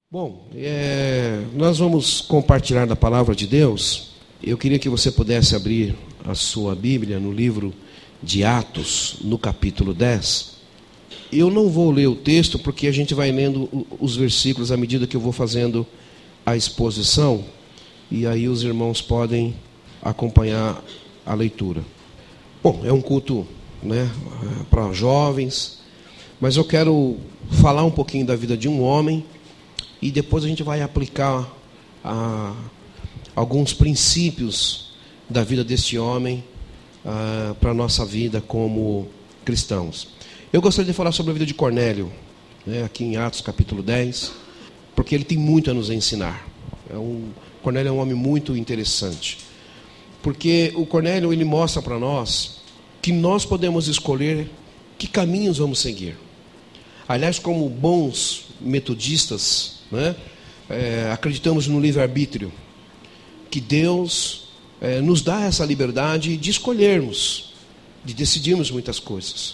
Bom, nós vamos compartilhar da palavra de Deus. Eu queria que você pudesse abrir a sua Bíblia no livro de Atos, no capítulo 10. Eu não vou ler o texto porque a gente vai lendo os versículos à medida que eu vou fazendo a exposição, e aí os irmãos podem acompanhar a leitura. Bom, é um culto, para jovens, mas eu quero falar um pouquinho da vida de um homem. E depois a gente vai aplicar alguns princípios da vida deste homem para a nossa vida como cristãos. Eu gostaria de falar sobre a vida de Cornélio, aqui em Atos capítulo 10, porque ele tem muito a nos ensinar. Cornélio é um homem muito interessante, porque o Cornélio ele mostra para nós que nós podemos escolher que caminhos vamos seguir. Aliás, como bons metodistas, acreditamos no livre-arbítrio, que Deus nos dá essa liberdade de escolhermos, de decidirmos muitas coisas,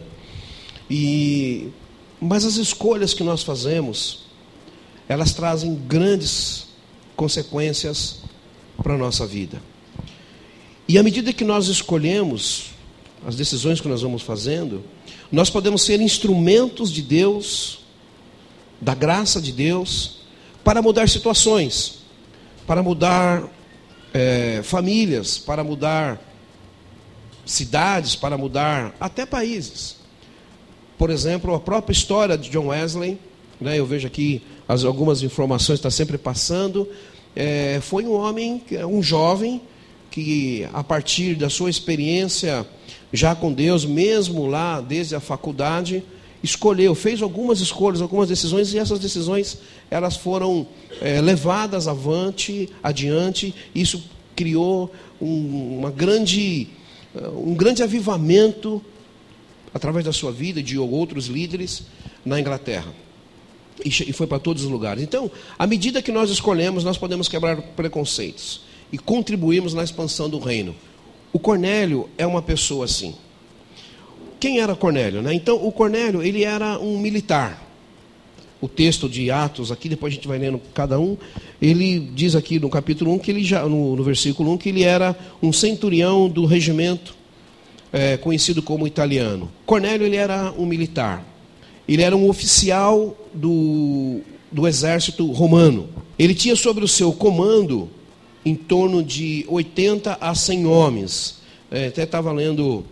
mas as escolhas que nós fazemos, elas trazem grandes consequências para a nossa vida. E à medida que nós escolhemos as decisões que nós vamos fazendo, nós podemos ser instrumentos de Deus, da graça de Deus, para mudar situações, para mudar famílias, para mudar cidades, para mudar até países. Por exemplo, a própria história de John Wesley, eu vejo aqui algumas informações que está sempre passando. Foi um homem, um jovem, que a partir da sua experiência já com Deus, mesmo lá desde a faculdade, fez algumas escolhas, algumas decisões, e essas decisões elas foram levadas adiante. Isso criou um grande avivamento através da sua vida e de outros líderes na Inglaterra. E foi para todos os lugares. Então, à medida que nós escolhemos, nós podemos quebrar preconceitos e contribuirmos na expansão do reino. O Cornélio é uma pessoa assim. Quem era Cornélio? Então, o Cornélio, ele era um militar. O texto de Atos, aqui, depois a gente vai lendo cada um, ele diz aqui no capítulo 1, que ele no versículo 1, que ele era um centurião do regimento, conhecido como italiano. Cornélio, ele era um militar. Ele era um oficial do exército romano. Ele tinha sobre o seu comando em torno de 80 a 100 homens. Até estava lendo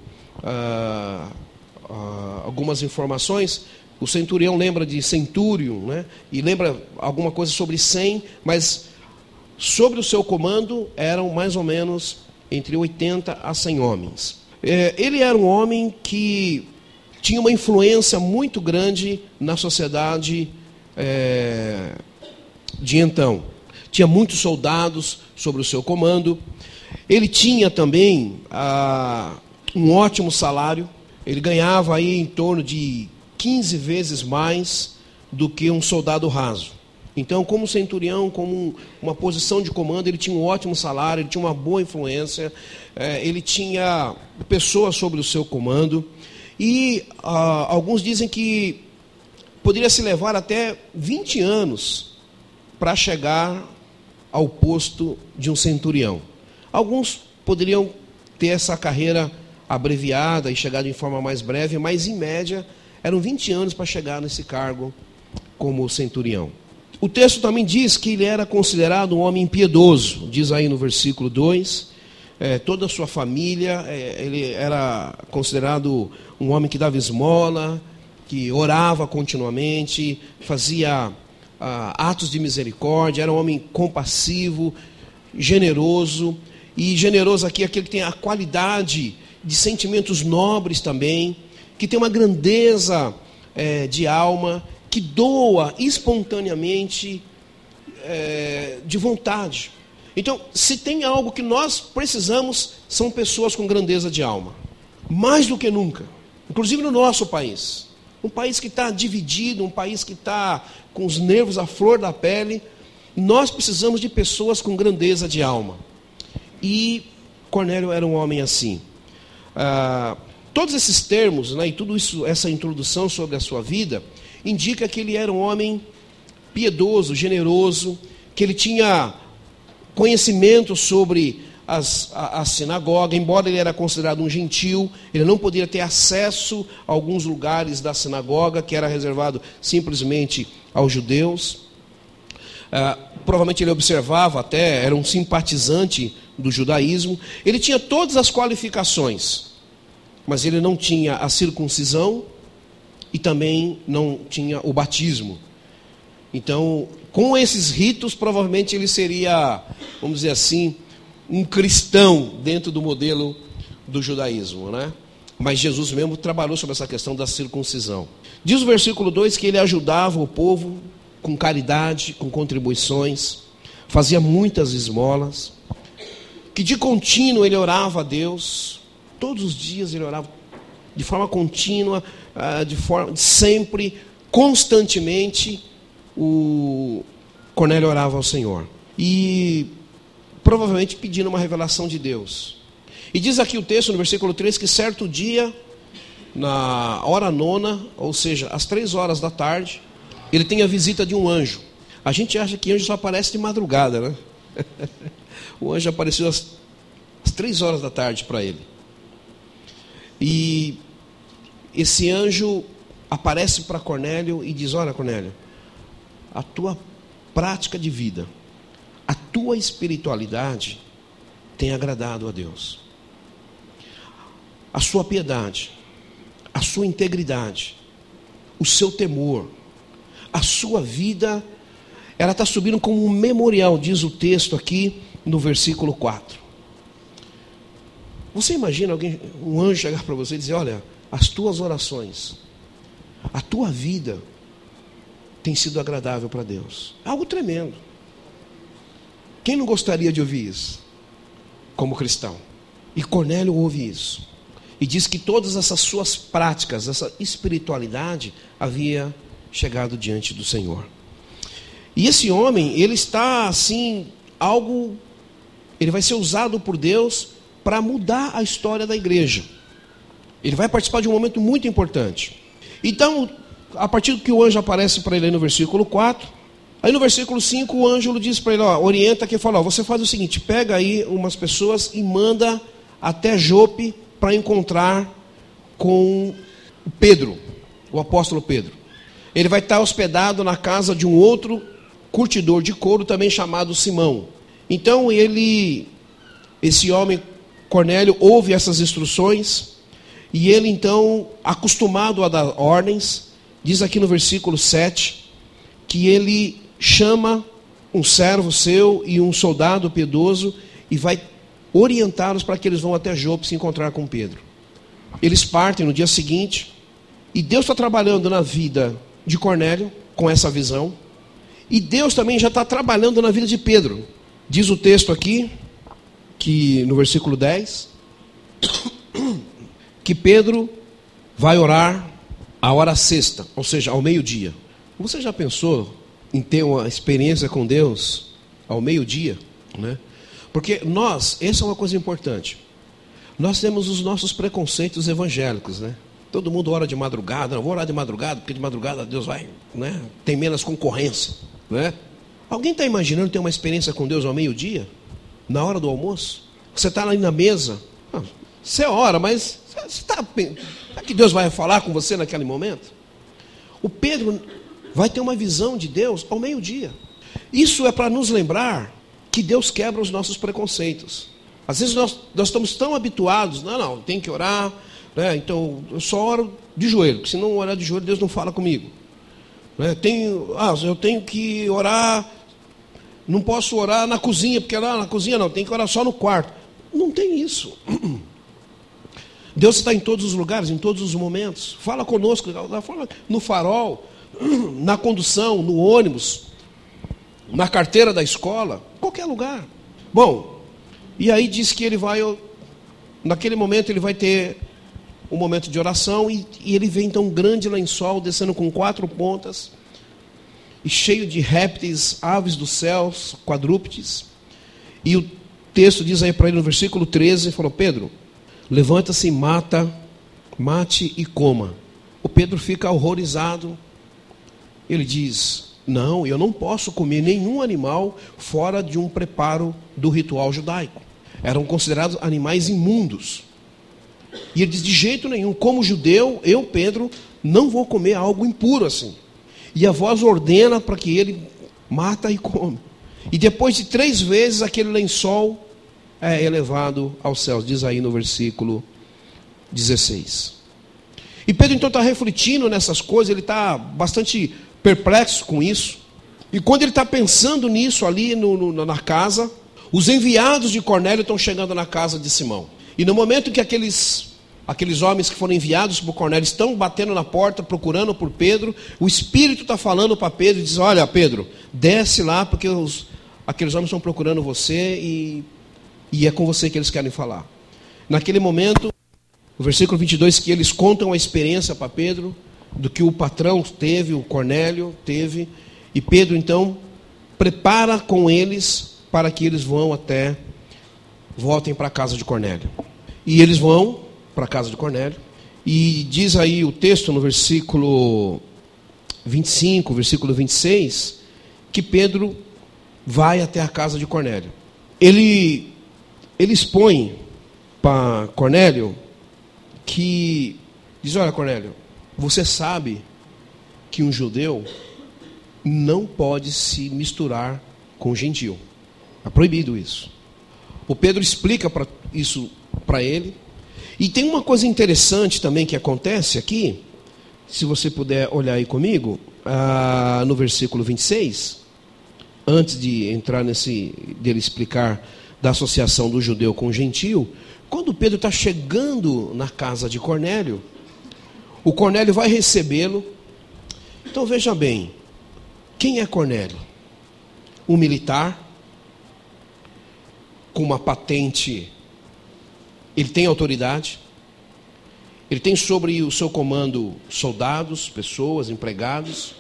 algumas informações. O centurião lembra de centúrio, e lembra alguma coisa sobre 100, mas sobre o seu comando eram mais ou menos entre 80 a 100 homens. Ele era um homem que tinha uma influência muito grande na sociedade de então. Tinha muitos soldados sobre o seu comando. Ele tinha também um ótimo salário. Ele ganhava aí em torno de 15 vezes mais do que um soldado raso. Então, como centurião, como uma posição de comando, ele tinha um ótimo salário, ele tinha uma boa influência, ele tinha pessoas sobre o seu comando. E alguns dizem que poderia se levar até 20 anos para chegar ao posto de um centurião. Alguns poderiam ter essa carreira abreviada e chegar de forma mais breve, mas em média eram 20 anos para chegar nesse cargo como centurião. O texto também diz que ele era considerado um homem impiedoso, diz aí no versículo 2, toda a sua família, ele era considerado um homem que dava esmola, que orava continuamente, fazia atos de misericórdia, era um homem compassivo, generoso. E generoso aqui é aquele que tem a qualidade de sentimentos nobres também, que tem uma grandeza de alma, que doa espontaneamente, de vontade. Então, se tem algo que nós precisamos, são pessoas com grandeza de alma. Mais do que nunca. Inclusive no nosso país. Um país que está dividido, um país que está com os nervos à flor da pele. Nós precisamos de pessoas com grandeza de alma. E Cornélio era um homem assim. Todos esses termos, e tudo isso, essa introdução sobre a sua vida, indica que ele era um homem piedoso, generoso, que ele tinha conhecimento sobre a sinagoga, embora ele era considerado um gentil, ele não poderia ter acesso a alguns lugares da sinagoga, que era reservado simplesmente aos judeus. Provavelmente ele observava até, era um simpatizante do judaísmo. Ele tinha todas as qualificações, mas ele não tinha a circuncisão e também não tinha o batismo. Então, com esses ritos, provavelmente ele seria, vamos dizer assim, um cristão dentro do modelo do judaísmo, né? Mas Jesus mesmo trabalhou sobre essa questão da circuncisão. Diz o versículo 2 que ele ajudava o povo com caridade, com contribuições, fazia muitas esmolas, que de contínuo ele orava a Deus, todos os dias ele orava de forma contínua, sempre, constantemente, o Cornélio orava ao Senhor. E provavelmente pedindo uma revelação de Deus. E diz aqui o texto, no versículo 3, que certo dia, na hora 9, ou seja, às 3 horas da tarde, ele tem a visita de um anjo. A gente acha que anjo só aparece de madrugada, né? O anjo apareceu às 3 horas da tarde para ele. E esse anjo aparece para Cornélio e diz: olha, Cornélio, a tua prática de vida, a tua espiritualidade tem agradado a Deus. A sua piedade, a sua integridade, o seu temor, a sua vida, ela está subindo como um memorial, diz o texto aqui no versículo 4. Você imagina um anjo chegar para você e dizer: olha, as tuas orações, a tua vida tem sido agradável para Deus. É algo tremendo. Quem não gostaria de ouvir isso como cristão? E Cornélio ouve isso. E diz que todas essas suas práticas, essa espiritualidade, havia chegado diante do Senhor. E esse homem, ele está assim, ele vai ser usado por Deus para mudar a história da igreja. Ele vai participar de um momento muito importante. Então, a partir do que o anjo aparece para ele aí no versículo 4, aí no versículo 5 o anjo diz para ele, orienta aqui, fala, você faz o seguinte, pega aí umas pessoas e manda até Jope para encontrar com o Pedro, o apóstolo Pedro. Ele vai estar hospedado na casa de um outro curtidor de couro, também chamado Simão. Então esse homem, Cornélio, ouve essas instruções, e ele então, acostumado a dar ordens, diz aqui no versículo 7, que ele chama um servo seu e um soldado piedoso e vai orientá-los para que eles vão até Jope se encontrar com Pedro. Eles partem no dia seguinte, e Deus está trabalhando na vida de Cornélio com essa visão, e Deus também já está trabalhando na vida de Pedro. Diz o texto aqui, que no versículo 10, que Pedro vai orar a hora sexta, ou seja, ao meio-dia. Você já pensou em ter uma experiência com Deus ao meio-dia, né? Porque essa é uma coisa importante, nós temos os nossos preconceitos evangélicos, né? Todo mundo ora de madrugada, não vou orar de madrugada, porque de madrugada Deus vai, né? Tem menos concorrência, né? Alguém está imaginando ter uma experiência com Deus ao meio-dia? Na hora do almoço? Você está ali na mesa, você ora, mas será que Deus vai falar com você naquele momento? O Pedro vai ter uma visão de Deus ao meio-dia. Isso é para nos lembrar que Deus quebra os nossos preconceitos. Às vezes nós estamos tão habituados, não, tem que orar, né? Então eu só oro de joelho, porque se não orar de joelho, Deus não fala comigo, né? Eu tenho que orar, não posso orar na cozinha, porque lá na cozinha não, tem que orar só no quarto. Não tem isso. Deus está em todos os lugares, em todos os momentos. Fala conosco, no farol, na condução, no ônibus, na carteira da escola, qualquer lugar. Bom, e aí diz que ele vai, naquele momento ele vai ter um momento de oração, e ele vê então um grande lençol descendo com 4 pontas, e cheio de répteis, aves dos céus, quadrúpedes. E o texto diz aí para ele no versículo 13, falou, Pedro, levanta-se e mate e coma. O Pedro fica horrorizado. Ele diz, Não, eu não posso comer nenhum animal fora de um preparo do ritual judaico. Eram considerados animais imundos. E ele diz, de jeito nenhum, como judeu, eu, Pedro, não vou comer algo impuro assim. E a voz ordena para que ele mata e come. E depois de 3 vezes aquele lençol é elevado aos céus, diz aí no versículo 16. E Pedro então está refletindo nessas coisas, ele está bastante perplexo com isso. E quando ele está pensando nisso ali na casa, os enviados de Cornélio estão chegando na casa de Simão. E no momento que aqueles homens que foram enviados por Cornélio estão batendo na porta, procurando por Pedro, o Espírito está falando para Pedro e diz, olha Pedro, desce lá porque aqueles homens estão procurando você e é com você que eles querem falar. Naquele momento, o versículo 22, que eles contam a experiência para Pedro, do que o patrão teve, o Cornélio teve, e Pedro então prepara com eles para que eles voltem para a casa de Cornélio. E eles vão para a casa de Cornélio, e diz aí o texto no versículo 25, versículo 26, que Pedro vai até a casa de Cornélio. Ele expõe para Cornélio que diz, olha Cornélio, você sabe que um judeu não pode se misturar com gentil. É proibido isso. O Pedro explica isso para ele. E tem uma coisa interessante também que acontece aqui, se você puder olhar aí comigo, no versículo 26, antes de entrar dele explicar da associação do judeu com o gentil, quando Pedro está chegando na casa de Cornélio, o Cornélio vai recebê-lo. Então veja bem, quem é Cornélio? Um militar, com uma patente. Ele tem autoridade, ele tem sobre o seu comando soldados, pessoas, empregados.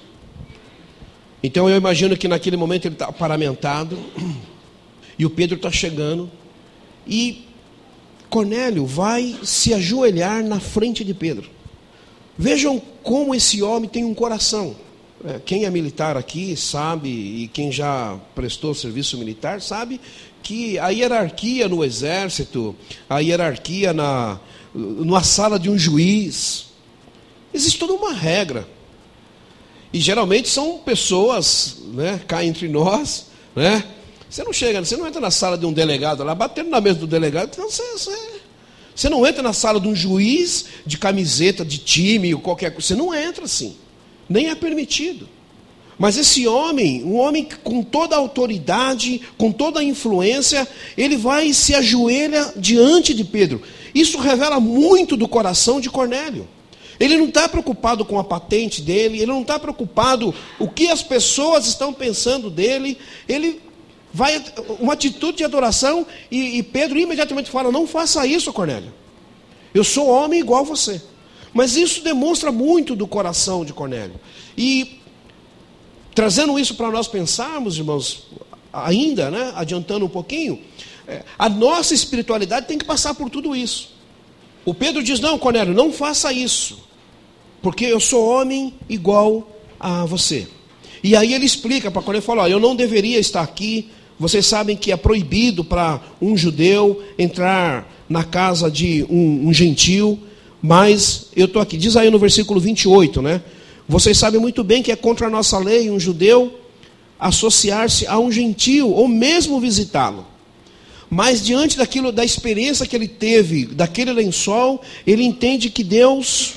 Então eu imagino que naquele momento ele está paramentado, e o Pedro está chegando, e Cornélio vai se ajoelhar na frente de Pedro. Vejam como esse homem tem um coração. Quem é militar aqui sabe, e quem já prestou serviço militar sabe, que a hierarquia no exército, a hierarquia numa sala de um juiz, existe toda uma regra. E geralmente são pessoas, cá entre nós, Você não entra na sala de um delegado lá, batendo na mesa do delegado, então você não entra na sala de um juiz de camiseta, de time, ou qualquer coisa, você não entra assim, nem é permitido. Mas esse homem, um homem com toda a autoridade, com toda a influência, ele vai e se ajoelha diante de Pedro. Isso revela muito do coração de Cornélio. Ele não está preocupado com a patente dele, ele não está preocupado o que as pessoas estão pensando dele. Ele vai, uma atitude de adoração, e Pedro imediatamente fala, não faça isso, Cornélio. Eu sou homem igual a você. Mas isso demonstra muito do coração de Cornélio. E trazendo isso para nós pensarmos, irmãos, ainda, adiantando um pouquinho, a nossa espiritualidade tem que passar por tudo isso. O Pedro diz, não, Cornélio, não faça isso, porque eu sou homem igual a você. E aí ele explica para Cornélio, fala, eu não deveria estar aqui, vocês sabem que é proibido para um judeu entrar na casa de um gentil, mas eu estou aqui. Diz aí no versículo 28, Vocês sabem muito bem que é contra a nossa lei um judeu associar-se a um gentil, ou mesmo visitá-lo. Mas diante da experiência que ele teve, daquele lençol, ele entende que Deus,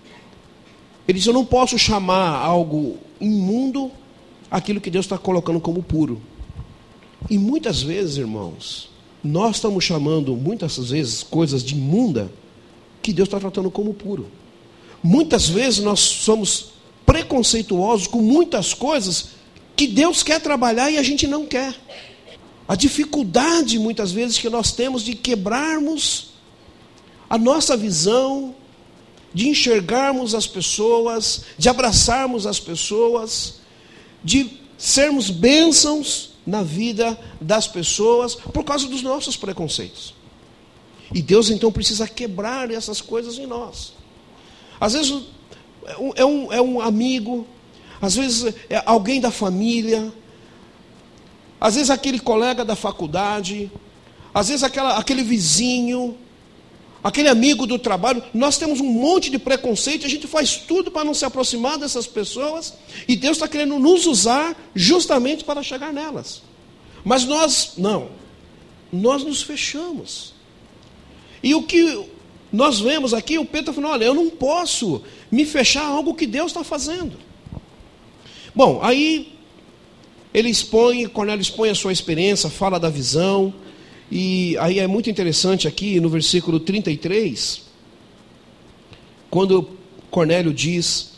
ele diz, eu não posso chamar algo imundo aquilo que Deus está colocando como puro. E muitas vezes, irmãos, nós estamos chamando, muitas vezes, coisas de imunda, que Deus está tratando como puro. Muitas vezes nós somos preconceituosos com muitas coisas que Deus quer trabalhar e a gente não quer. A dificuldade, muitas vezes, que nós temos de quebrarmos a nossa visão, de enxergarmos as pessoas, de abraçarmos as pessoas, de sermos bênçãos na vida das pessoas por causa dos nossos preconceitos. E Deus então precisa quebrar essas coisas em nós. Às vezes é um amigo, às vezes é alguém da família, às vezes aquele colega da faculdade, às vezes aquele vizinho, aquele amigo do trabalho. Nós temos um monte de preconceito, a gente faz tudo para não se aproximar dessas pessoas, e Deus está querendo nos usar justamente para chegar nelas. Mas nós nos fechamos. E o que nós vemos aqui, o Pedro está falando, olha, eu não posso me fechar a algo que Deus está fazendo. Bom, aí Cornélio expõe a sua experiência, fala da visão, e aí é muito interessante aqui no versículo 33, quando Cornélio diz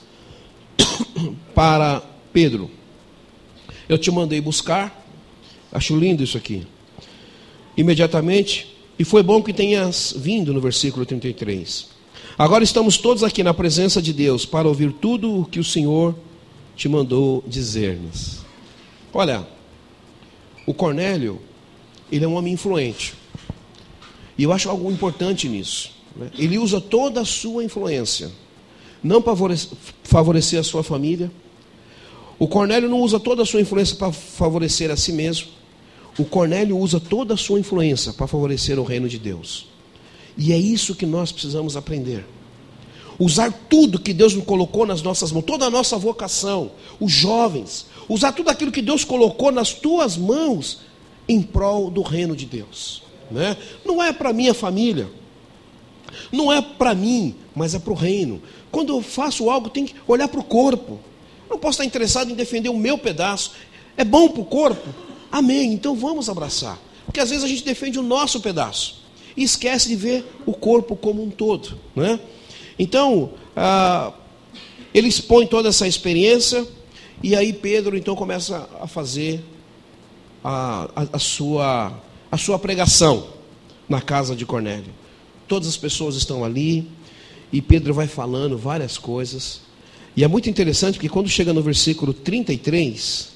para Pedro, eu te mandei buscar, acho lindo isso aqui, imediatamente, e foi bom que tenhas vindo, no versículo 33. Agora estamos todos aqui na presença de Deus para ouvir tudo o que o Senhor te mandou dizer-nos. Olha, o Cornélio, ele é um homem influente. E eu acho algo importante nisso, né? Ele usa toda a sua influência, não para favorecer a sua família. O Cornélio não usa toda a sua influência para favorecer a si mesmo. O Cornélio usa toda a sua influência para favorecer o reino de Deus. E é isso que nós precisamos aprender. Usar tudo que Deus nos colocou nas nossas mãos, toda a nossa vocação, os jovens, usar tudo aquilo que Deus colocou nas tuas mãos em prol do reino de Deus, né? Não é para minha família, não é para mim, mas é para o reino. Quando eu faço algo, tem que olhar para o corpo. Não posso estar interessado em defender o meu pedaço. É bom para o corpo? Amém, então vamos abraçar. Porque às vezes a gente defende o nosso pedaço e esquece de ver o corpo como um todo, né? Então, ele expõe toda essa experiência, e aí Pedro então começa a fazer a sua pregação na casa de Cornélio. Todas as pessoas estão ali, e Pedro vai falando várias coisas, e é muito interessante, porque quando chega no versículo 33,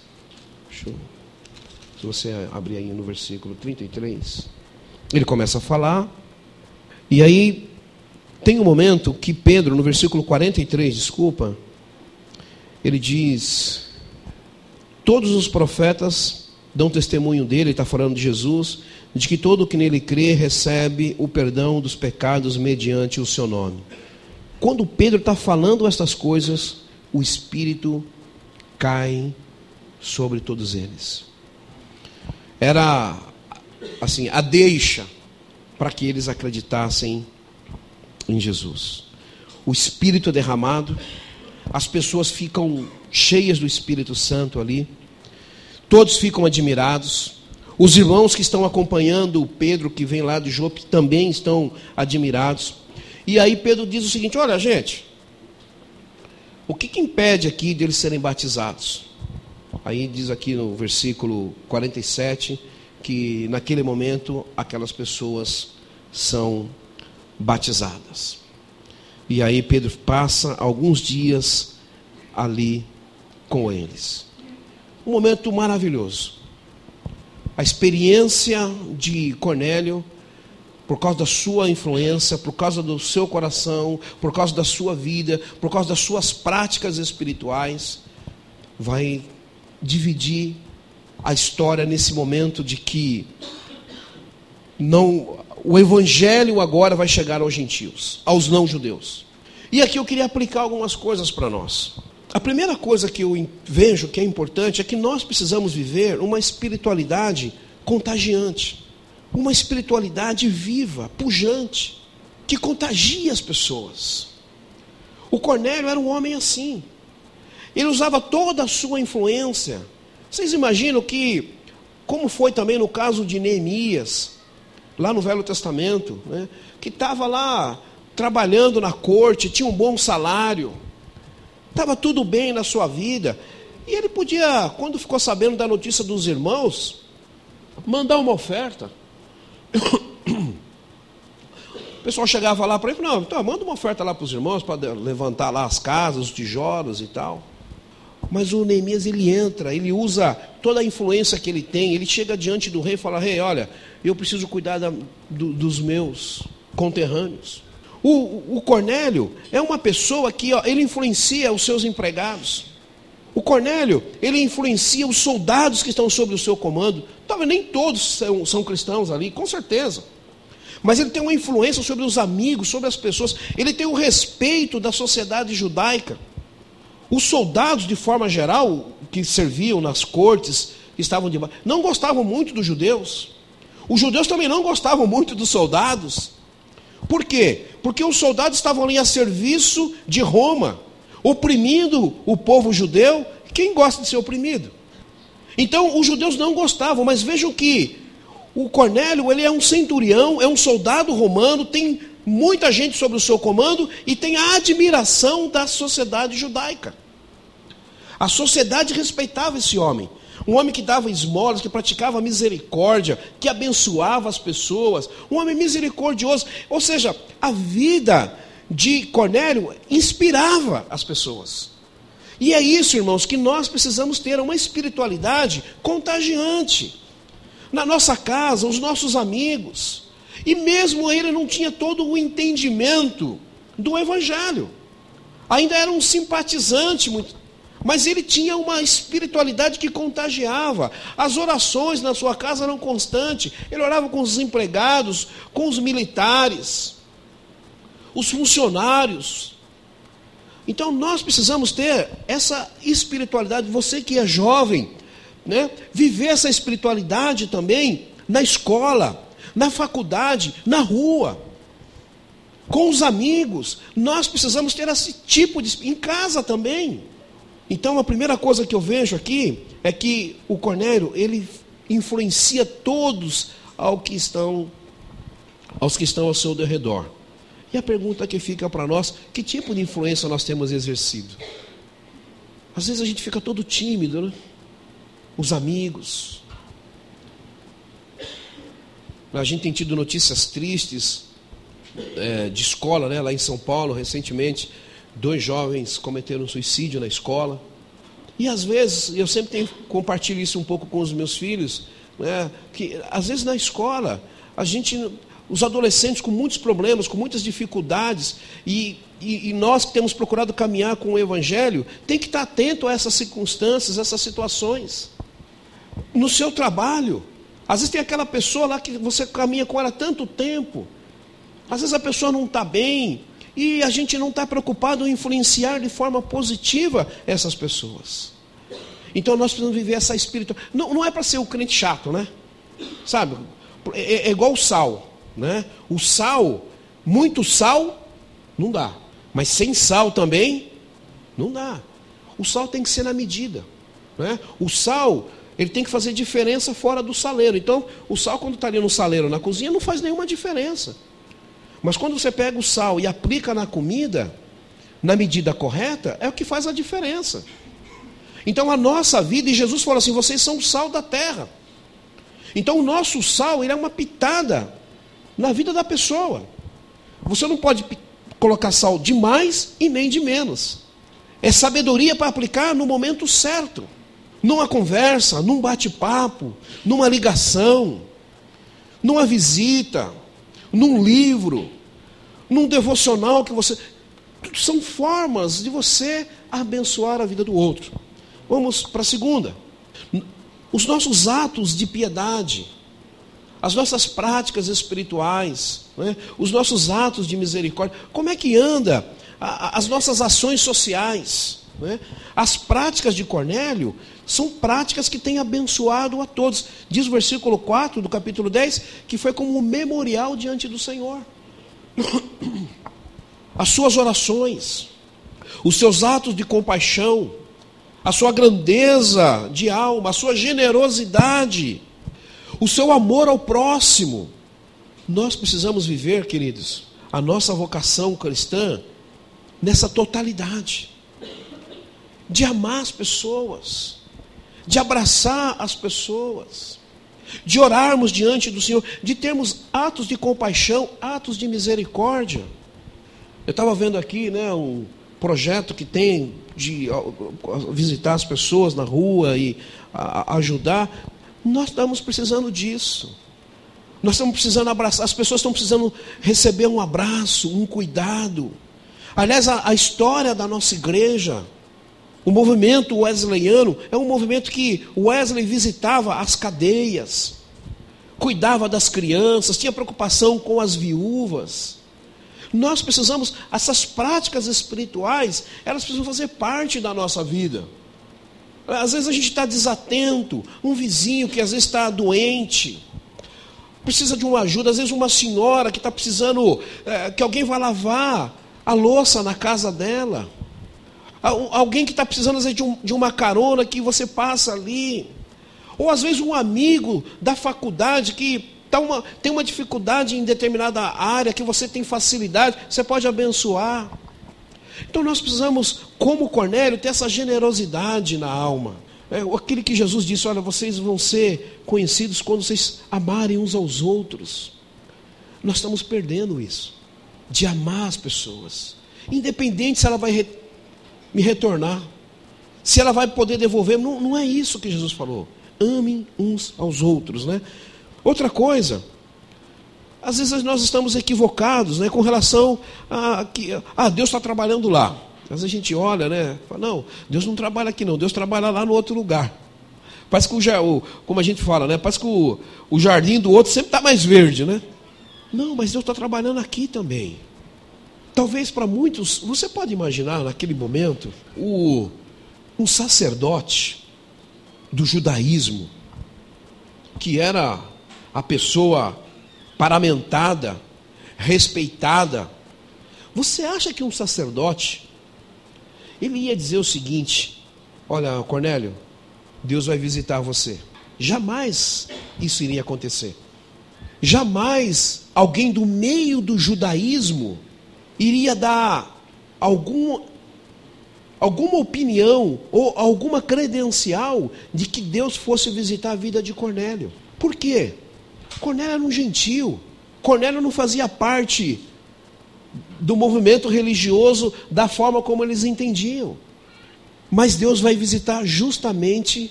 se você abrir aí no versículo 33, ele começa a falar, e aí tem um momento que Pedro, no versículo 43, ele diz, todos os profetas dão testemunho dele, ele está falando de Jesus, de que todo o que nele crê recebe o perdão dos pecados mediante o seu nome. Quando Pedro está falando estas coisas, o Espírito cai sobre todos eles. Era assim, a deixa para que eles acreditassem em Jesus. O Espírito é derramado, as pessoas ficam cheias do Espírito Santo ali, todos ficam admirados, os irmãos que estão acompanhando o Pedro, que vem lá de Jope, também estão admirados. E aí Pedro diz o seguinte, olha gente, o que impede aqui de eles serem batizados? Aí diz aqui no versículo 47, que naquele momento aquelas pessoas são batizadas. E aí Pedro passa alguns dias ali com eles. Um momento maravilhoso. A experiência de Cornélio, por causa da sua influência, por causa do seu coração, por causa da sua vida, por causa das suas práticas espirituais, vai dividir a história nesse momento de que o evangelho agora vai chegar aos gentios, aos não-judeus. E aqui eu queria aplicar algumas coisas para nós. A primeira coisa que eu vejo que é importante é que nós precisamos viver uma espiritualidade contagiante, uma espiritualidade viva, pujante, que contagia as pessoas. O Cornélio era um homem assim. Ele usava toda a sua influência. Vocês imaginam como foi também no caso de Neemias, lá no Velho Testamento, né, que estava lá trabalhando na corte, tinha um bom salário, estava tudo bem na sua vida, e ele podia, quando ficou sabendo da notícia dos irmãos, mandar uma oferta. O pessoal chegava lá para ele e falava, não, então manda uma oferta lá para os irmãos, para levantar lá as casas, os tijolos e tal. Mas o Neemias, ele entra, ele usa toda a influência que ele tem, ele chega diante do rei e fala, rei, olha, eu preciso cuidar dos meus conterrâneos. O Cornélio é uma pessoa que ele influencia os seus empregados. O Cornélio, ele influencia os soldados que estão sob o seu comando. Talvez nem todos são cristãos ali, com certeza. Mas ele tem uma influência sobre os amigos, sobre as pessoas. Ele tem o respeito da sociedade judaica. Os soldados, de forma geral, que serviam nas cortes, que estavam debaixo, não gostavam muito dos judeus. Os judeus também não gostavam muito dos soldados. Por quê? Porque os soldados estavam ali a serviço de Roma, oprimindo o povo judeu. Quem gosta de ser oprimido? Então, os judeus não gostavam, mas vejam que o Cornélio, ele é um centurião, é um soldado romano, tem muita gente sob o seu comando e tem a admiração da sociedade judaica. A sociedade respeitava esse homem. Um homem que dava esmolas, que praticava misericórdia, que abençoava as pessoas. Um homem misericordioso. Ou seja, a vida de Cornélio inspirava as pessoas. E é isso, irmãos, que nós precisamos ter, uma espiritualidade contagiante. Na nossa casa, os nossos amigos. E mesmo ele não tinha todo o entendimento do Evangelho. Ainda era um simpatizante, mas ele tinha uma espiritualidade que contagiava. As orações na sua casa eram constantes. Ele orava com os empregados, com os militares, os funcionários. Então nós precisamos ter essa espiritualidade. Você que é jovem, né? Viver essa espiritualidade também na escola, na faculdade, na rua, com os amigos. Nós precisamos ter esse tipo de... em casa também. Então a primeira coisa que eu vejo aqui é que o Cornélio, ele influencia todos aos que estão ao seu redor. E a pergunta que fica para nós: que tipo de influência nós temos exercido? Às vezes a gente fica todo tímido, né? Os amigos. A gente tem tido notícias tristes de escola, né? Lá em São Paulo, recentemente, 2 jovens cometeram suicídio na escola. E às vezes, eu sempre compartilho isso um pouco com os meus filhos, né? Que às vezes na escola, os adolescentes com muitos problemas, com muitas dificuldades, e nós que temos procurado caminhar com o Evangelho, tem que estar atento a essas circunstâncias, essas situações. No seu trabalho, às vezes tem aquela pessoa lá que você caminha com ela há tanto tempo, às vezes a pessoa não está bem, e a gente não está preocupado em influenciar de forma positiva essas pessoas. Então nós precisamos viver essa espiritualidade. Não é para ser o crente chato, né? Sabe? É igual o sal, né? O sal, muito sal, não dá. Mas sem sal também, não dá. O sal tem que ser na medida, né? O sal, ele tem que fazer diferença fora do saleiro. Então, o sal, quando está ali no saleiro, na cozinha, não faz nenhuma diferença. Mas quando você pega o sal e aplica na comida, na medida correta, é o que faz a diferença. Então a nossa vida, e Jesus falou assim: vocês são o sal da terra. Então o nosso sal, ele é uma pitada na vida da pessoa. Você não pode colocar sal de mais e nem de menos. É sabedoria para aplicar no momento certo. Numa conversa, num bate-papo, numa ligação, numa visita, num livro, num devocional que você... São formas de você abençoar a vida do outro. Vamos para a segunda. Os nossos atos de piedade, as nossas práticas espirituais, né? Os nossos atos de misericórdia. Como é que anda as nossas ações sociais? Né? As práticas de Cornélio são práticas que têm abençoado a todos. Diz o versículo 4 do capítulo 10, que foi como um memorial diante do Senhor. As suas orações, os seus atos de compaixão, a sua grandeza de alma, a sua generosidade, o seu amor ao próximo. Nós precisamos viver, queridos, a nossa vocação cristã nessa totalidade. De amar as pessoas, de abraçar as pessoas, de orarmos diante do Senhor, de termos atos de compaixão, atos de misericórdia. Eu estava vendo aqui, né, um projeto que tem de visitar as pessoas na rua e ajudar. Nós estamos precisando disso. Nós estamos precisando abraçar, as pessoas estão precisando receber um abraço, um cuidado. Aliás, a história da nossa igreja, O movimento wesleyano é um movimento que Wesley visitava as cadeias, cuidava das crianças, tinha preocupação com as viúvas. Nós precisamos, essas práticas espirituais, elas precisam fazer parte da nossa vida. Às vezes a gente está desatento, um vizinho que às vezes está doente, precisa de uma ajuda, às vezes uma senhora que está precisando que alguém vá lavar a louça na casa dela. Alguém que está precisando às vezes, de uma carona que você passa ali. Ou às vezes um amigo da faculdade que tem uma dificuldade em determinada área, que você tem facilidade, você pode abençoar. Então nós precisamos, como Cornélio, ter essa generosidade na alma. Aquele que Jesus disse, olha, vocês vão ser conhecidos quando vocês amarem uns aos outros. Nós estamos perdendo isso, de amar as pessoas, independente se ela vai me retornar, se ela vai poder devolver, não é isso que Jesus falou. Amem uns aos outros, né? Outra coisa, às vezes nós estamos equivocados, né, com relação a que Deus está trabalhando lá. Às vezes a gente olha, né, fala, não, Deus não trabalha aqui não, Deus trabalha lá no outro lugar. Parece que como a gente fala, né, parece que o jardim do outro sempre está mais verde, né? Não, mas Deus está trabalhando aqui também. Talvez para muitos, você pode imaginar naquele momento, um sacerdote do judaísmo, que era a pessoa paramentada, respeitada. Você acha que um sacerdote, ele ia dizer o seguinte, olha, Cornélio, Deus vai visitar você? Jamais isso iria acontecer. Jamais alguém do meio do judaísmo iria dar alguma opinião ou alguma credencial de que Deus fosse visitar a vida de Cornélio. Por quê? Cornélio era um gentil. Cornélio não fazia parte do movimento religioso da forma como eles entendiam. Mas Deus vai visitar justamente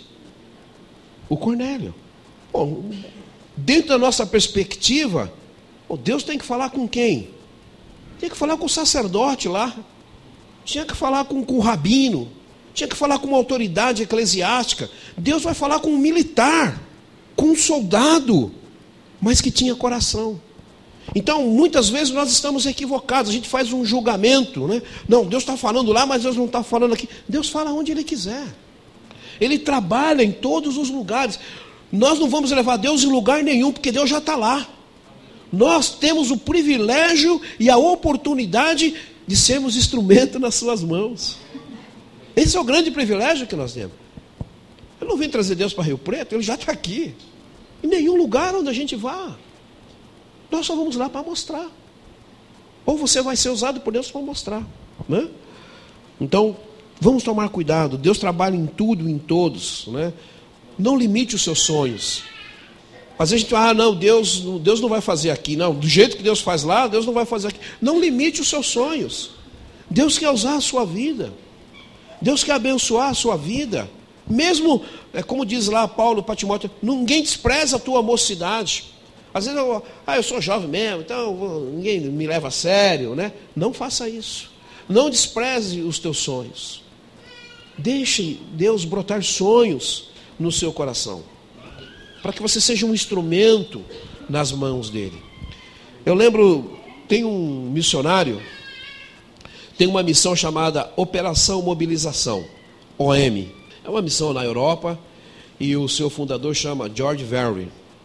o Cornélio. Bom, dentro da nossa perspectiva, Deus tem que falar com quem? Tem que falar com o sacerdote lá. Tinha que falar com o rabino. Tinha que falar com uma autoridade eclesiástica. Deus vai falar com um militar, com um soldado, mas que tinha coração. Então, muitas vezes nós estamos equivocados. A gente faz um julgamento, né? Não, Deus está falando lá, mas Deus não está falando aqui. Deus fala onde Ele quiser. Ele trabalha em todos os lugares. Nós não vamos levar Deus em lugar nenhum, porque Deus já está lá. Nós temos o privilégio e a oportunidade de sermos instrumento nas suas mãos. Esse é o grande privilégio que nós temos. Eu não vim trazer Deus para Rio Preto, Ele já está aqui. Em nenhum lugar onde a gente vá. Nós só vamos lá para mostrar. Ou você vai ser usado por Deus para mostrar, né? Então, vamos tomar cuidado. Deus trabalha em tudo e em todos, né? Não limite os seus sonhos. Às vezes a gente fala, não, Deus não vai fazer aqui. Não, do jeito que Deus faz lá, Deus não vai fazer aqui. Não limite os seus sonhos. Deus quer usar a sua vida. Deus quer abençoar a sua vida. Mesmo, como diz lá Paulo para Timóteo, ninguém despreza a tua mocidade. Às vezes eu sou jovem mesmo, então ninguém me leva a sério, né? Não faça isso. Não despreze os teus sonhos. Deixe Deus brotar sonhos no seu coração, para que você seja um instrumento nas mãos dele. Eu lembro, tem um missionário, tem uma missão chamada Operação Mobilização, OM. É uma missão na Europa, e o seu fundador chama George Verweer.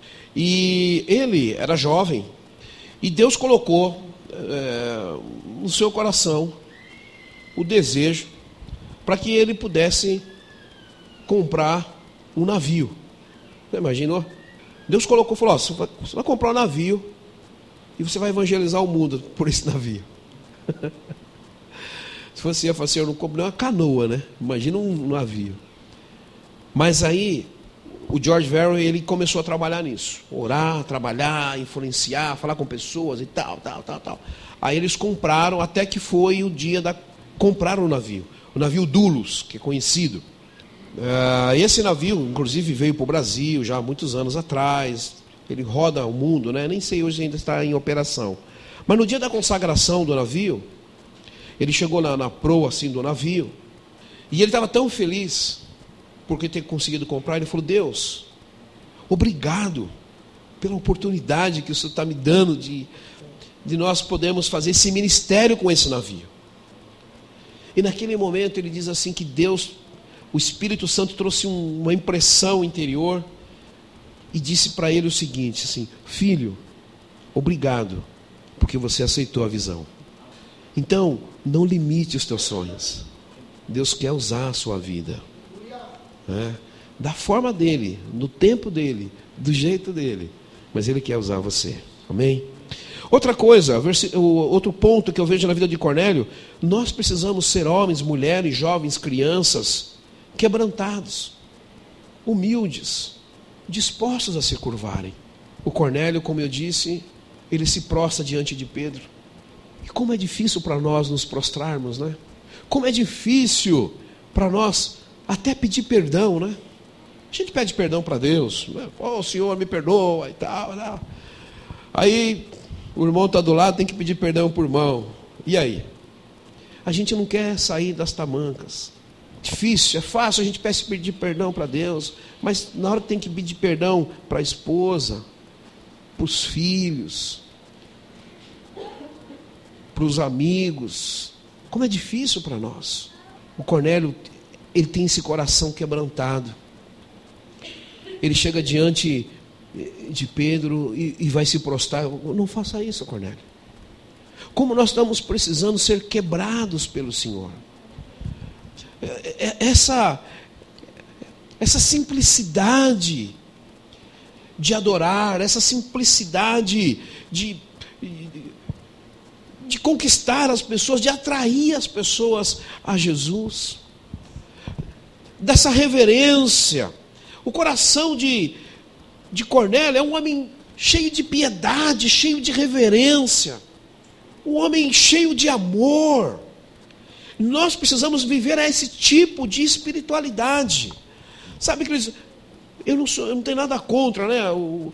E ele era jovem, e Deus colocou no seu coração o desejo para que ele pudesse comprar um navio. Você imaginou? Deus falou, você vai comprar um navio e você vai evangelizar o mundo por esse navio. Se você ia falar assim, eu não comprei uma canoa, né? Imagina um navio. Mas aí, o George Verweer, ele começou a trabalhar nisso. Orar, trabalhar, influenciar, falar com pessoas e tal. Aí eles compraram, até que foi o dia compraram o navio Dulos, que é conhecido. Esse navio, inclusive, veio para o Brasil já há muitos anos atrás. Ele roda o mundo, né? Nem sei hoje ainda está em operação. Mas no dia da consagração do navio, ele chegou na proa assim, do navio, E ele estava tão feliz porque ter conseguido comprar. Ele falou: Deus, obrigado pela oportunidade que o Senhor está me dando de nós podermos fazer esse ministério com esse navio. E naquele momento ele diz assim que Deus, o Espírito Santo trouxe uma impressão interior e disse para ele o seguinte, assim: filho, obrigado porque você aceitou a visão. Então, não limite os teus sonhos. Deus quer usar a sua vida, da forma dele, no tempo dele, do jeito dele, mas ele quer usar você. Amém? Outra coisa, outro ponto que eu vejo na vida de Cornélio: nós precisamos ser homens, mulheres, jovens, crianças quebrantados, humildes, dispostos a se curvarem. O Cornélio, como eu disse, ele se prostra diante de Pedro. E como é difícil para nós nos prostrarmos, né? Como é difícil para nós até pedir perdão, né? A gente pede perdão para Deus, né? Oh, Senhor, me perdoa e tal. Aí o irmão está do lado, tem que pedir perdão para o irmão. E aí? A gente não quer sair das tamancas. Difícil, é fácil, a gente pedir perdão para Deus, mas na hora que tem que pedir perdão para a esposa, para os filhos, para os amigos, como é difícil para nós. O Cornélio, ele tem esse coração quebrantado. Ele chega diante de Pedro e vai se prostrar. Não faça isso, Cornélio. Como nós estamos precisando ser quebrados pelo Senhor. Essa simplicidade de adorar, essa simplicidade de conquistar as pessoas, de atrair as pessoas a Jesus, dessa reverência. O coração de Cornélio é um homem cheio de piedade, cheio de reverência, um homem cheio de amor. Nós precisamos viver esse tipo de espiritualidade. Sabe, queridos, eu não tenho nada contra, né,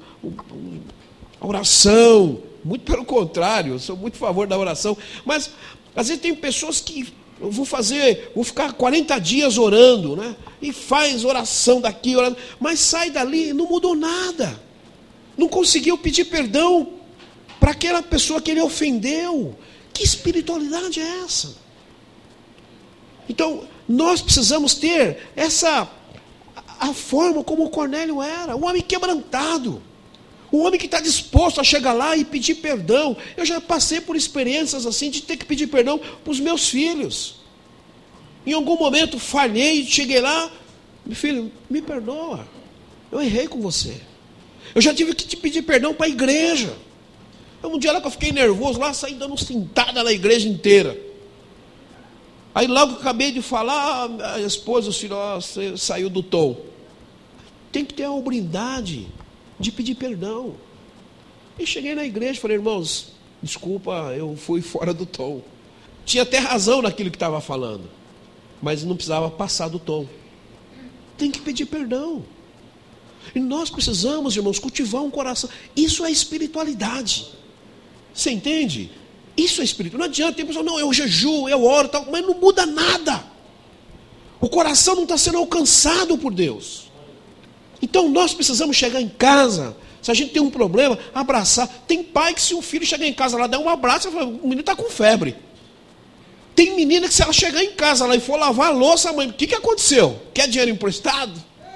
a oração, muito pelo contrário, eu sou muito a favor da oração, mas às vezes tem pessoas que vou ficar 40 dias orando, né, e faz oração daqui, orando, mas sai dali e não mudou nada, não conseguiu pedir perdão para aquela pessoa que ele ofendeu. Que espiritualidade é essa? Então, nós precisamos ter a forma como o Cornélio era, um homem quebrantado, um homem que está disposto a chegar lá e pedir perdão. Eu já passei por experiências assim, de ter que pedir perdão para os meus filhos. Em algum momento falhei, cheguei lá: meu filho, me perdoa, eu errei com você. Eu já tive que te pedir perdão para a igreja. Um dia lá que eu fiquei nervoso, lá saí dando cintada na igreja inteira. Aí logo que acabei de falar, a esposa, o filho, você saiu do tom. Tem que ter a humildade de pedir perdão. E cheguei na igreja e falei: irmãos, desculpa, eu fui fora do tom. Tinha até razão naquilo que estava falando, mas não precisava passar do tom. Tem que pedir perdão. E nós precisamos, irmãos, cultivar um coração. Isso é espiritualidade. Você entende? Isso é espírito. Não adianta, tem pessoa: não, eu jejuo, eu oro, tal, mas não muda nada. O coração não está sendo alcançado por Deus. Então nós precisamos chegar em casa. Se a gente tem um problema, abraçar. Tem pai que, se o filho chegar em casa lá, dá um abraço, fala: o menino está com febre. Tem menina que, se ela chegar em casa lá e for lavar a louça, a mãe: o que aconteceu? Quer dinheiro emprestado?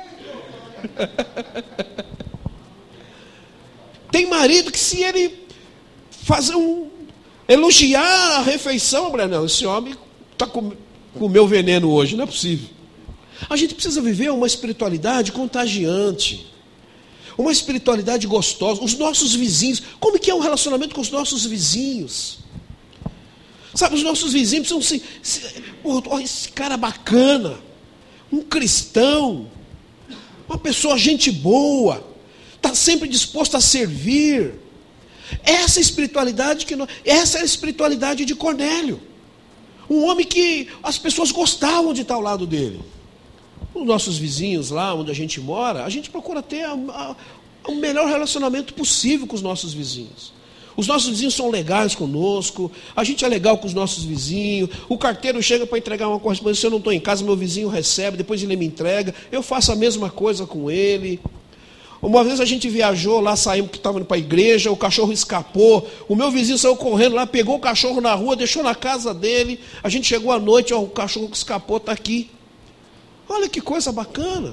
Tem marido que, se ele fazer elogiar a refeição, não, esse homem comeu veneno hoje, não é possível. A gente precisa viver uma espiritualidade contagiante, uma espiritualidade gostosa. Os nossos vizinhos, como que é o relacionamento com os nossos vizinhos? Sabe, os nossos vizinhos precisam esse cara bacana, um cristão, uma pessoa gente boa, está sempre disposto a servir. Essa é a espiritualidade de Cornélio. Um homem que as pessoas gostavam de estar ao lado dele. Os nossos vizinhos lá onde a gente mora, a gente procura ter o melhor relacionamento possível com os nossos vizinhos. Os nossos vizinhos são legais conosco, a gente é legal com os nossos vizinhos, o carteiro chega para entregar uma correspondência, se eu não estou em casa, meu vizinho recebe, depois ele me entrega, eu faço a mesma coisa com ele. Uma vez a gente viajou lá, saímos que estava indo para a igreja, o cachorro escapou, o meu vizinho saiu correndo lá, pegou o cachorro na rua, deixou na casa dele, a gente chegou à noite, ó, o cachorro que escapou está aqui. Olha que coisa bacana.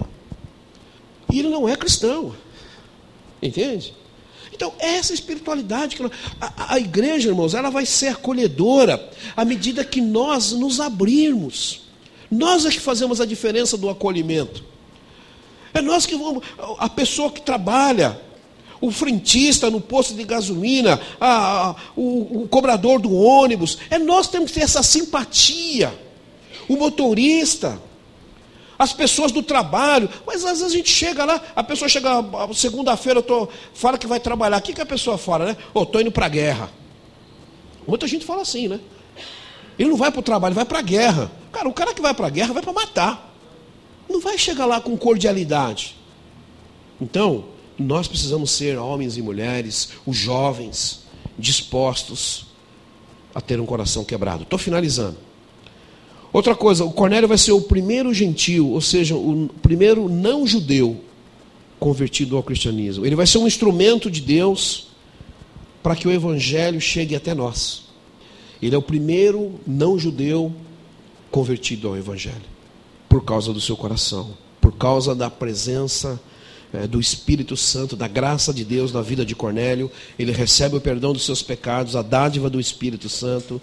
E ele não é cristão, entende? Então, essa espiritualidade, a igreja, irmãos, ela vai ser acolhedora à medida que nós nos abrirmos. Nós é que fazemos a diferença do acolhimento. É nós que vamos, a pessoa que trabalha, o frentista no posto de gasolina, o cobrador do ônibus, é nós que temos que ter essa simpatia. O motorista, as pessoas do trabalho, mas às vezes a gente chega lá, a pessoa chega, segunda-feira, fala que vai trabalhar, o que a pessoa fala, né? Estou indo para a guerra. Muita gente fala assim, né? Ele não vai para o trabalho, vai para a guerra. Cara, o cara que vai para a guerra vai para matar. Não vai chegar lá com cordialidade. Então, nós precisamos ser homens e mulheres, os jovens, dispostos a ter um coração quebrado. Estou finalizando. Outra coisa, o Cornélio vai ser o primeiro gentil, ou seja, o primeiro não judeu convertido ao cristianismo. Ele vai ser um instrumento de Deus para que o evangelho chegue até nós. Ele é o primeiro não judeu convertido ao evangelho, por causa do seu coração, por causa da presença do Espírito Santo, da graça de Deus na vida de Cornélio. Ele recebe o perdão dos seus pecados, a dádiva do Espírito Santo,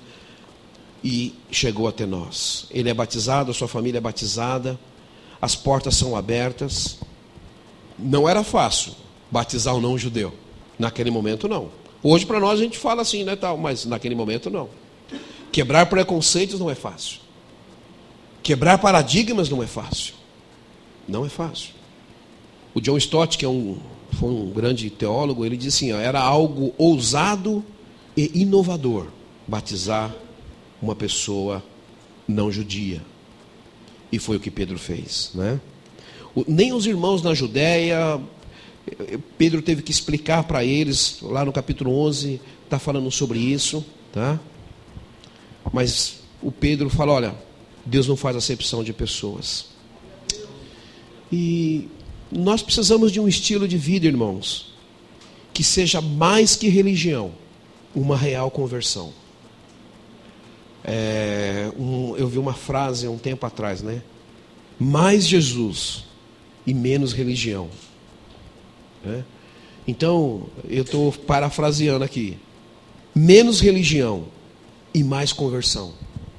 e chegou até nós. Ele é batizado, a sua família é batizada, as portas são abertas. Não era fácil batizar um não judeu, naquele momento não. Hoje para nós a gente fala assim, né, tal, mas naquele momento não. Quebrar preconceitos não é fácil. Quebrar paradigmas não é fácil. Não é fácil. O John Stott, que foi um grande teólogo, ele disse assim, era algo ousado e inovador batizar uma pessoa não judia. E foi o que Pedro fez, né? Nem os irmãos na Judéia, Pedro teve que explicar para eles, lá no capítulo 11, está falando sobre isso, tá? Mas o Pedro fala, olha, Deus não faz acepção de pessoas. E nós precisamos de um estilo de vida, irmãos, que seja mais que religião, uma real conversão. Eu vi uma frase há um tempo atrás, né? Mais Jesus e menos religião. Então, eu estou parafraseando aqui. Menos religião e mais conversão.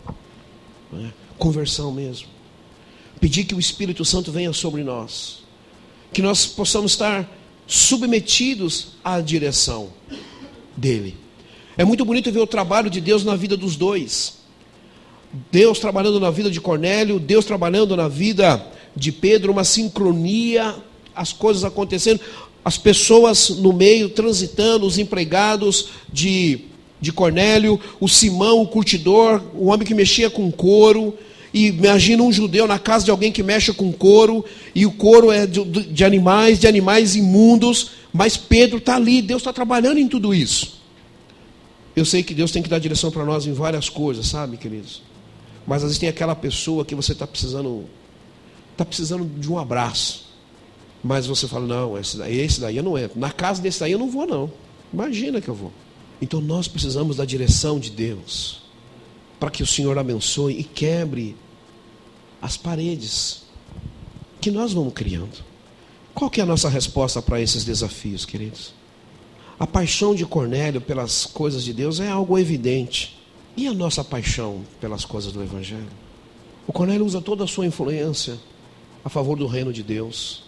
Conversão mesmo. Pedir que o Espírito Santo venha sobre nós. Que nós possamos estar submetidos à direção dele. É muito bonito ver o trabalho de Deus na vida dos dois. Deus trabalhando na vida de Cornélio, Deus trabalhando na vida de Pedro, uma sincronia, as coisas acontecendo, as pessoas no meio transitando, os empregados de Cornélio, o Simão, o curtidor, o homem que mexia com couro. E imagina um judeu na casa de alguém que mexe com couro, e o couro é de animais imundos, mas Pedro está ali, Deus está trabalhando em tudo isso. Eu sei que Deus tem que dar direção para nós em várias coisas, sabe, queridos? Mas às vezes tem aquela pessoa que você está precisando de um abraço, mas você fala, não, esse daí eu não entro, na casa desse daí eu não vou não, imagina que eu vou. Então nós precisamos da direção de Deus, para que o Senhor abençoe e quebre as paredes que nós vamos criando. Qual que é a nossa resposta para esses desafios, queridos? A paixão de Cornélio pelas coisas de Deus é algo evidente. E a nossa paixão pelas coisas do Evangelho? O Cornélio usa toda a sua influência a favor do reino de Deus.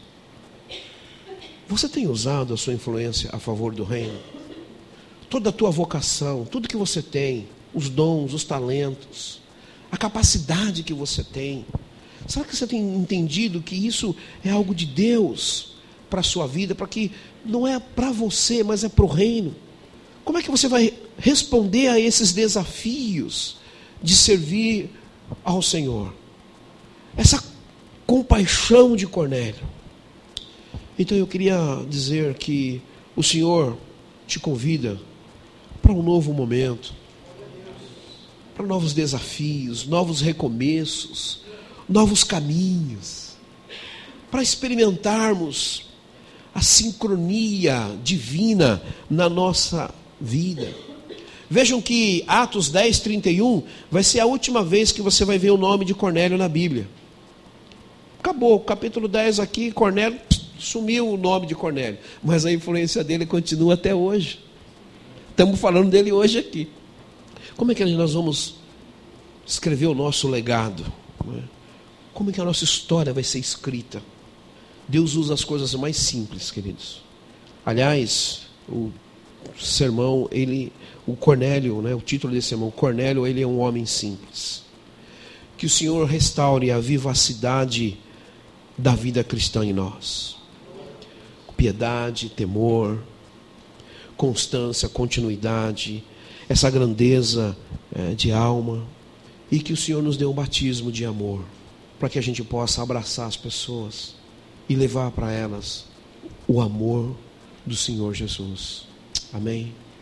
Você tem usado a sua influência a favor do reino? Toda a tua vocação, tudo que você tem, os dons, os talentos, a capacidade que você tem. Será que você tem entendido que isso é algo de Deus para a sua vida, para que não é para você, mas é para o reino? Como é que você vai responder a esses desafios de servir ao Senhor? Essa compaixão de Cornélio. Então eu queria dizer que o Senhor te convida para um novo momento, para novos desafios, novos recomeços, novos caminhos, para experimentarmos a sincronia divina na nossa vida. Vejam que Atos 10, 31 vai ser a última vez que você vai ver o nome de Cornélio na Bíblia. Acabou, capítulo 10 aqui, Cornélio, sumiu o nome de Cornélio, mas a influência dele continua até hoje. Estamos falando dele hoje aqui. Como é que nós vamos escrever o nosso legado? Como é que a nossa história vai ser escrita? Deus usa as coisas mais simples, queridos. Aliás, o sermão, o Cornélio, o título desse sermão, Cornélio, ele é um homem simples. Que o Senhor restaure a vivacidade da vida cristã em nós. Piedade, temor, constância, continuidade, essa grandeza de alma. E que o Senhor nos dê um batismo de amor, para que a gente possa abraçar as pessoas e levar para elas o amor do Senhor Jesus. Amém?